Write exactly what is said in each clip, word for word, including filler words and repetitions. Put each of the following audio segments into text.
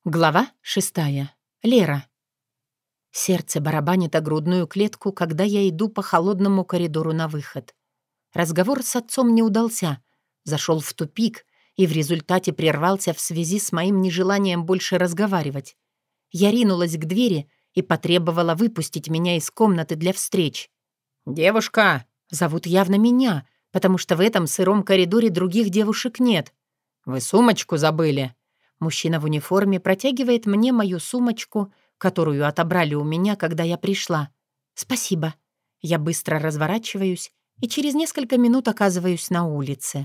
Глава шестая. Лера. Сердце барабанит о грудную клетку, когда я иду по холодному коридору на выход. Разговор с отцом не удался, зашел в тупик и в результате прервался в связи с моим нежеланием больше разговаривать. Я ринулась к двери и потребовала выпустить меня из комнаты для встреч. «Девушка!» Зовут явно меня, потому что в этом сыром коридоре других девушек нет. «Вы сумочку забыли?» Мужчина в униформе протягивает мне мою сумочку, которую отобрали у меня, когда я пришла. «Спасибо». Я быстро разворачиваюсь и через несколько минут оказываюсь на улице.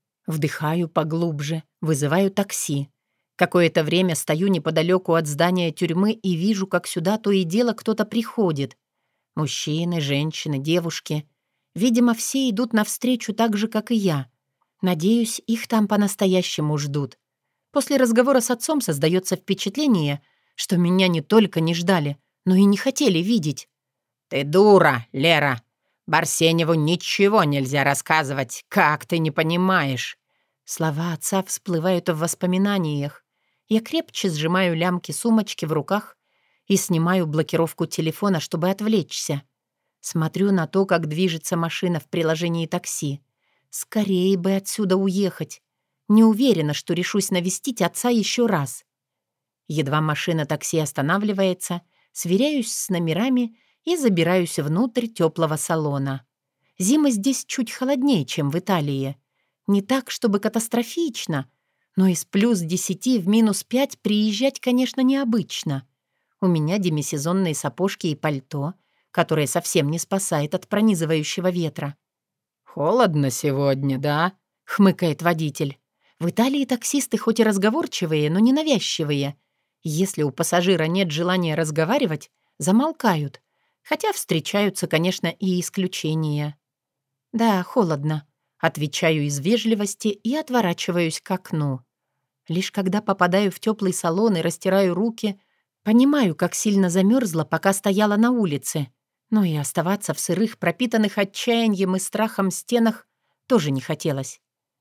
Вдыхаю поглубже, вызываю такси. Какое-то время стою неподалеку от здания тюрьмы и вижу, как сюда то и дело кто-то приходит. Мужчины, женщины, девушки. Видимо, все идут навстречу так же, как и я. Надеюсь, их там по-настоящему ждут. После разговора с отцом создается впечатление, что меня не только не ждали, но и не хотели видеть. «Ты дура, Лера! Барсеневу ничего нельзя рассказывать, как ты не понимаешь!» Слова отца всплывают в воспоминаниях. Я крепче сжимаю лямки сумочки в руках и снимаю блокировку телефона, чтобы отвлечься. Смотрю на то, как движется машина в приложении такси. Скорее бы отсюда уехать. Не уверена, что решусь навестить отца еще раз. Едва машина такси останавливается, сверяюсь с номерами и забираюсь внутрь теплого салона. Зима здесь чуть холоднее, чем в Италии. Не так, чтобы катастрофично, но из плюс десяти в минус пять приезжать, конечно, необычно. У меня демисезонные сапожки и пальто, которое совсем не спасает от пронизывающего ветра. «Холодно сегодня, да?» — хмыкает водитель. В Италии таксисты хоть и разговорчивые, но не навязчивые. Если у пассажира нет желания разговаривать, замолкают. Хотя встречаются, конечно, и исключения. «Да, холодно», — отвечаю из вежливости и отворачиваюсь к окну. Лишь когда попадаю в теплый салон и растираю руки, понимаю, как сильно замерзла, пока стояла на улице. Но и оставаться в сырых, пропитанных отчаянием и страхом стенах тоже не хотелось.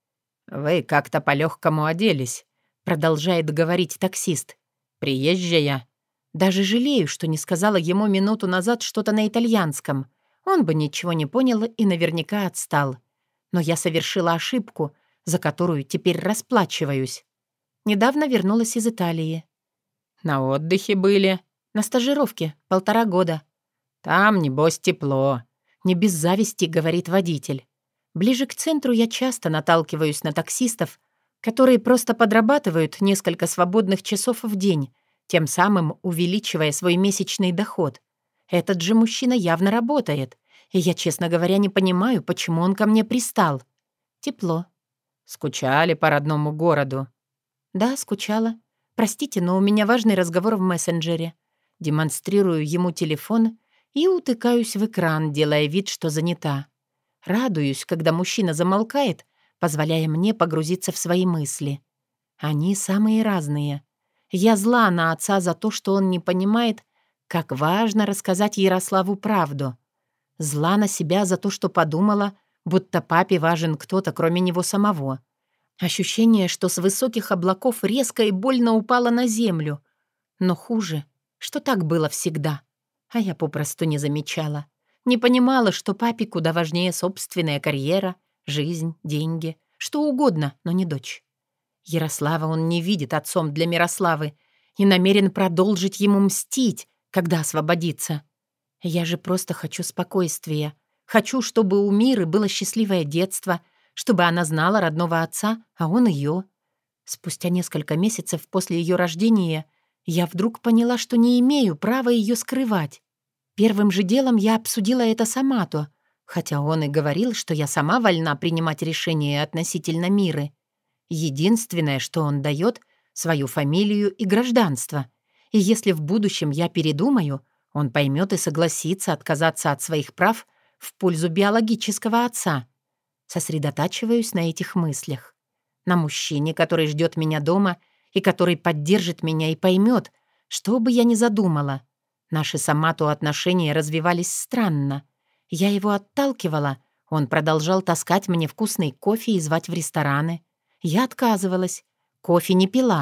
«Вы как-то по-легкому оделись», — продолжает говорить таксист. «Приезжая». Даже жалею, что не сказала ему минуту назад что-то на итальянском. Он бы ничего не понял и наверняка отстал. Но я совершила ошибку, за которую теперь расплачиваюсь. Недавно вернулась из Италии. «На отдыхе были?» «На стажировке, полтора года». «Там, небось, тепло». «Не без зависти», — говорит водитель. Ближе к центру я часто наталкиваюсь на таксистов, которые просто подрабатывают несколько свободных часов в день, тем самым увеличивая свой месячный доход. Этот же мужчина явно работает, и я, честно говоря, не понимаю, почему он ко мне пристал. Тепло. «Скучали по родному городу?» «Да, скучала. Простите, но у меня важный разговор в мессенджере». Демонстрирую ему телефон и утыкаюсь в экран, делая вид, что занята. Радуюсь, когда мужчина замолкает, позволяя мне погрузиться в свои мысли. Они самые разные. Я зла на отца за то, что он не понимает, как важно рассказать Ярославу правду. Зла на себя за то, что подумала, будто папе важен кто-то, кроме него самого. Ощущение, что с высоких облаков резко и больно упало на землю. Но хуже, что так было всегда. А я попросту не замечала. Не понимала, что папе куда важнее собственная карьера, жизнь, деньги, что угодно, но не дочь. Ярослава он не видит отцом для Мирославы и намерен продолжить ему мстить, когда освободится. Я же просто хочу спокойствия. Хочу, чтобы у Миры было счастливое детство, чтобы она знала родного отца, а он ее. Спустя несколько месяцев после ее рождения я вдруг поняла, что не имею права ее скрывать. Первым же делом я обсудила это с Амато, хотя он и говорил, что я сама вольна принимать решения относительно Миры. Единственное, что он дает — свою фамилию и гражданство. И если в будущем я передумаю, он поймет и согласится отказаться от своих прав в пользу биологического отца. Сосредотачиваюсь на этих мыслях. На мужчине, который ждет меня дома и который поддержит меня и поймет, что бы я ни задумала. Наши с Амато отношения развивались странно. Я его отталкивала, он продолжал таскать мне вкусный кофе и звать в рестораны. Я отказывалась. Кофе не пила,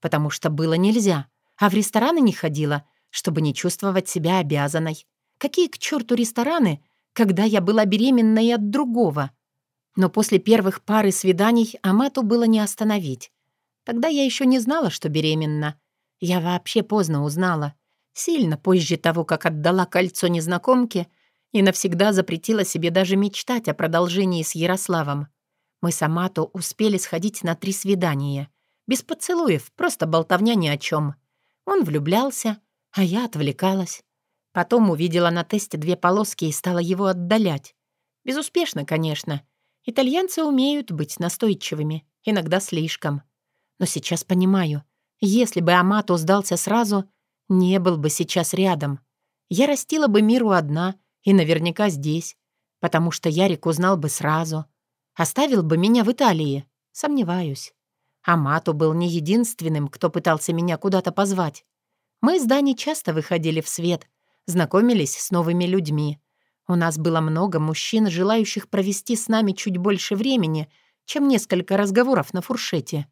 потому что было нельзя, а в рестораны не ходила, чтобы не чувствовать себя обязанной. Какие к черту рестораны, когда я была беременной от другого? Но после первых пары свиданий Амату было не остановить. Тогда я еще не знала, что беременна. Я вообще поздно узнала. Сильно позже того, как отдала кольцо незнакомке и навсегда запретила себе даже мечтать о продолжении с Ярославом. Мы с Амато успели сходить на три свидания. Без поцелуев, просто болтовня ни о чем. Он влюблялся, а я отвлекалась. Потом увидела на тесте две полоски и стала его отдалять. Безуспешно, конечно. Итальянцы умеют быть настойчивыми, иногда слишком. Но сейчас понимаю, если бы Амато сдался сразу, не был бы сейчас рядом. Я растила бы Миру одна и наверняка здесь, потому что Ярик узнал бы сразу. Оставил бы меня в Италии, сомневаюсь. Амато был не единственным, кто пытался меня куда-то позвать. Мы с Даней часто выходили в свет, знакомились с новыми людьми. У нас было много мужчин, желающих провести с нами чуть больше времени, чем несколько разговоров на фуршете.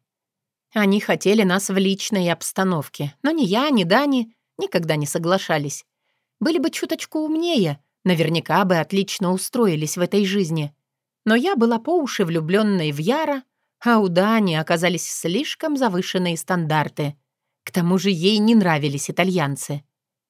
Они хотели нас в личной обстановке, но ни я, ни Дани никогда не соглашались. Были бы чуточку умнее, наверняка бы отлично устроились в этой жизни. Но я была по уши влюбленной в Яра, а у Дани оказались слишком завышенные стандарты. К тому же ей не нравились итальянцы.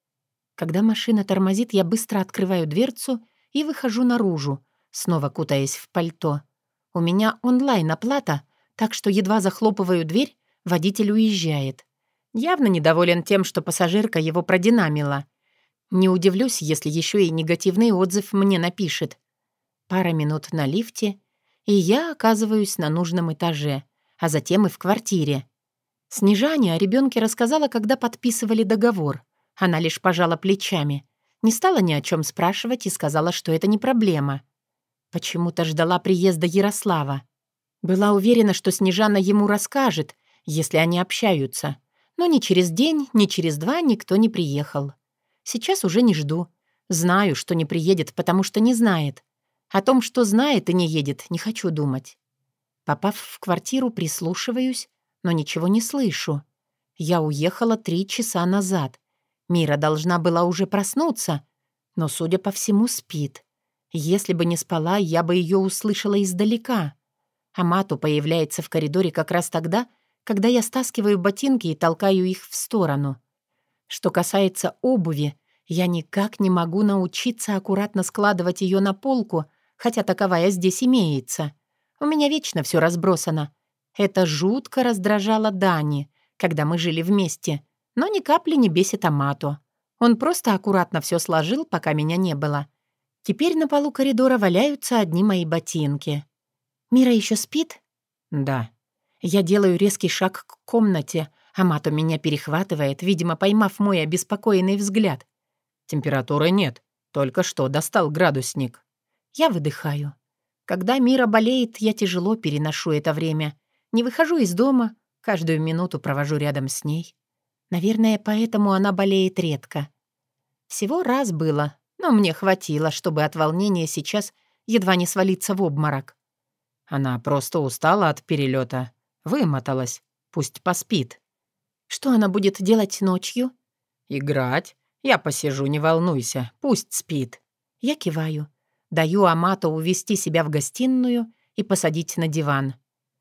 Когда машина тормозит, я быстро открываю дверцу и выхожу наружу, снова кутаясь в пальто. У меня онлайн-оплата, так что едва захлопываю дверь, водитель уезжает. Явно недоволен тем, что пассажирка его продинамила. Не удивлюсь, если еще и негативный отзыв мне напишет. Пара минут на лифте, и я оказываюсь на нужном этаже, а затем и в квартире. Снежане о ребенке рассказала, когда подписывали договор. Она лишь пожала плечами. Не стала ни о чем спрашивать и сказала, что это не проблема. Почему-то ждала приезда Ярослава. Была уверена, что Снежана ему расскажет, если они общаются. Но ни через день, ни через два никто не приехал. Сейчас уже не жду. Знаю, что не приедет, потому что не знает. О том, что знает и не едет, не хочу думать. Попав в квартиру, прислушиваюсь, но ничего не слышу. Я уехала три часа назад. Мира должна была уже проснуться, но, судя по всему, спит. Если бы не спала, я бы ее услышала издалека. Амато появляется в коридоре как раз тогда, когда я стаскиваю ботинки и толкаю их в сторону. Что касается обуви, я никак не могу научиться аккуратно складывать ее на полку, хотя таковая здесь имеется. У меня вечно все разбросано. Это жутко раздражало Дани, когда мы жили вместе, но ни капли не бесит Амато. Он просто аккуратно все сложил, пока меня не было. Теперь на полу коридора валяются одни мои ботинки. «Мира еще спит?» «Да». Я делаю резкий шаг к комнате. Амато меня перехватывает, видимо, поймав мой обеспокоенный взгляд. «Температуры нет. Только что достал градусник». Я выдыхаю. Когда Мира болеет, я тяжело переношу это время. Не выхожу из дома, каждую минуту провожу рядом с ней. Наверное, поэтому она болеет редко. Всего раз было, но мне хватило, чтобы от волнения сейчас едва не свалиться в обморок. Она просто устала от перелета, вымоталась. Пусть поспит. Что она будет делать ночью? Играть. Я посижу, не волнуйся. Пусть спит. Я киваю. Даю Амато увести себя в гостиную и посадить на диван.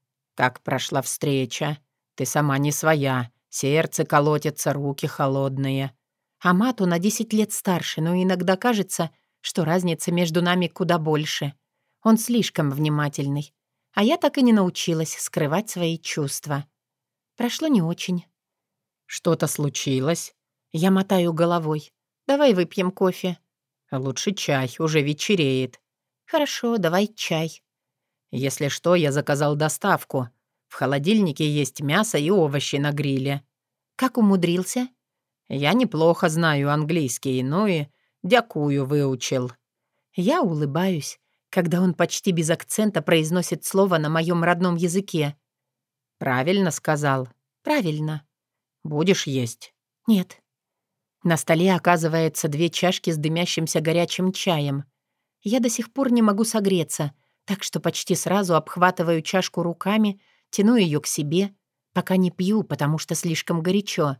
Как прошла встреча? Ты сама не своя. Сердце колотится, руки холодные. Амато на десять лет старше, но иногда кажется, что разница между нами куда больше. Он слишком внимательный. А я так и не научилась скрывать свои чувства. Прошло не очень. Что-то случилось? Я мотаю головой. Давай выпьем кофе. Лучше чай, уже вечереет. Хорошо, давай чай. Если что, я заказал доставку. В холодильнике есть мясо и овощи на гриле. Как умудрился? Я неплохо знаю английский, ну и дякую выучил. Я улыбаюсь, когда он почти без акцента произносит слово на моем родном языке. Правильно сказал. Правильно. Будешь есть? Нет. На столе оказывается две чашки с дымящимся горячим чаем. Я до сих пор не могу согреться, так что почти сразу обхватываю чашку руками, тяну ее к себе, Пока не пью, потому что слишком горячо.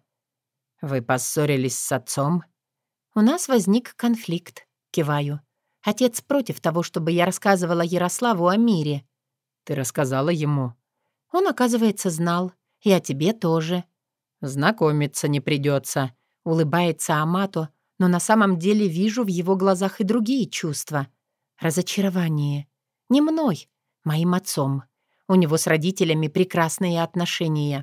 Вы поссорились с отцом? У нас возник конфликт. Киваю. Отец против того, чтобы я рассказывала Ярославу о мире. Ты рассказала ему? Он, оказывается, знал. И о тебе тоже. Знакомиться не придется. Улыбается Амато, но на самом деле вижу в его глазах и другие чувства. Разочарование. Не мной, моим отцом. У него с родителями прекрасные отношения.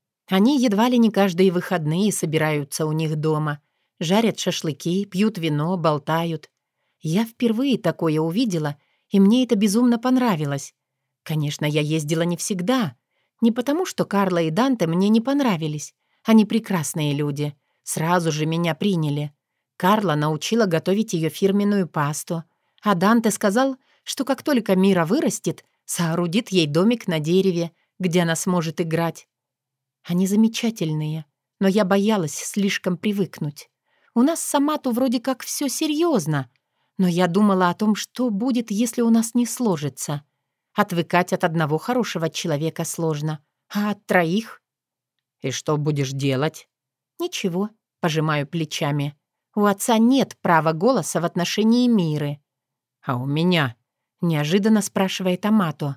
Они едва ли не каждые выходные собираются у них дома. Жарят шашлыки, пьют вино, болтают. Я впервые такое увидела, и мне это безумно понравилось. Конечно, я ездила не всегда. Не потому, что Карла и Данте мне не понравились. Они прекрасные люди. Сразу же меня приняли. Карла научила готовить ее фирменную пасту. А Данте сказал, что как только Мира вырастет, соорудит ей домик на дереве, где она сможет играть. Они замечательные, но я боялась слишком привыкнуть. У нас с Амато вроде как все серьезно, но я думала о том, что будет, если у нас не сложится. Отвыкать от одного хорошего человека сложно, а от троих... И что будешь делать? Ничего, пожимаю плечами. У отца нет права голоса в отношении Миры. А у меня? Неожиданно спрашивает Амато.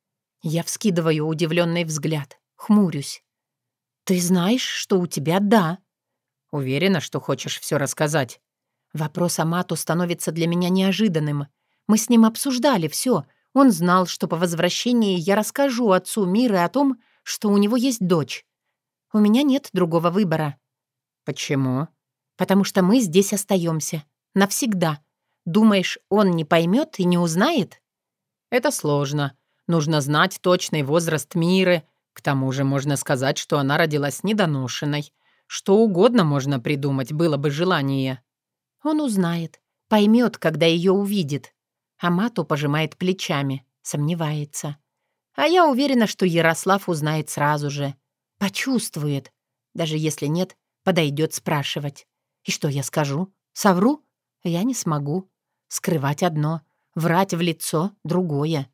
Я вскидываю удивленный взгляд, хмурюсь. «Ты знаешь, что у тебя да?» Уверена, что хочешь все рассказать? Вопрос Амато становится для меня неожиданным. Мы с ним обсуждали все. Он знал, что по возвращении я расскажу отцу Миры о том, что у него есть дочь. У меня нет другого выбора. Почему? Потому что мы здесь остаемся. Навсегда. Думаешь, он не поймет и не узнает? Это сложно. Нужно знать точный возраст Миры. К тому же можно сказать, что она родилась недоношенной. Что угодно можно придумать, было бы желание. Он узнает. Поймет, когда ее увидит. Амато пожимает плечами. Сомневается. А я уверена, что Ярослав узнает сразу же. Почувствует. Даже если нет, подойдет спрашивать. И что я скажу? Совру? Я не смогу. Скрывать одно, врать в лицо — другое.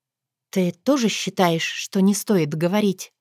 Ты тоже считаешь, что не стоит говорить?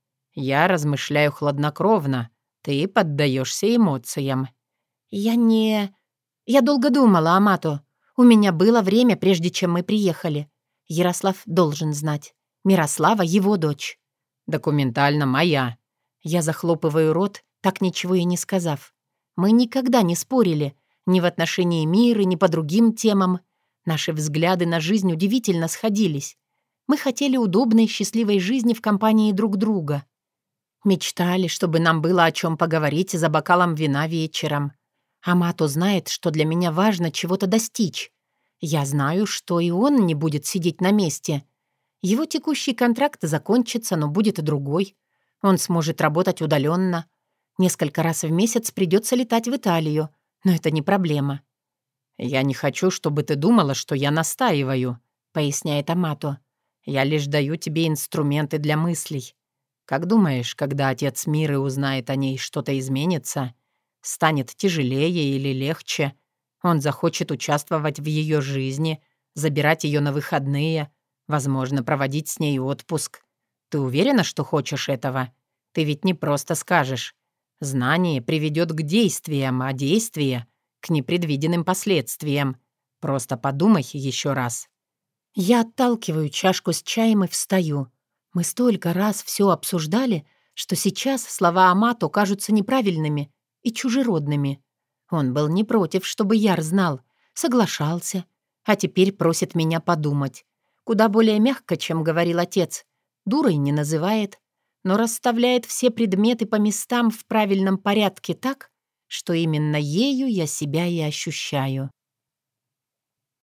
Я размышляю хладнокровно. Ты поддаешься эмоциям. Я не... Я долго думала, Амато. У меня было время, прежде чем мы приехали. Ярослав должен знать. Мирослава — его дочь. Документально моя. Я захлопываю рот, так ничего и не сказав. Мы никогда не спорили. Ни в отношении Миры, ни по другим темам. Наши взгляды на жизнь удивительно сходились. Мы хотели удобной, счастливой жизни в компании друг друга. Мечтали, чтобы нам было о чем поговорить за бокалом вина вечером. Амато знает, что для меня важно чего-то достичь. Я знаю, что и он не будет сидеть на месте. Его текущий контракт закончится, но будет и другой. Он сможет работать удаленно. Несколько раз в месяц придется летать в Италию, но это не проблема. «Я не хочу, чтобы ты думала, что я настаиваю», — поясняет Амато. «Я лишь даю тебе инструменты для мыслей. Как думаешь, когда отец Миры узнает о ней, что-то изменится? Станет тяжелее или легче? Он захочет участвовать в ее жизни, забирать ее на выходные, возможно, проводить с ней отпуск. Ты уверена, что хочешь этого? Ты ведь не просто скажешь. Знание приведет к действиям, а действие — к непредвиденным последствиям. Просто подумай еще раз». Я отталкиваю чашку с чаем и встаю. Мы столько раз все обсуждали, что сейчас слова Амато кажутся неправильными и чужеродными. Он был не против, чтобы Яр знал, соглашался, а теперь просит меня подумать. Куда более мягко, чем говорил отец. Дурой не называет, но расставляет все предметы по местам в правильном порядке так, что именно ею я себя и ощущаю.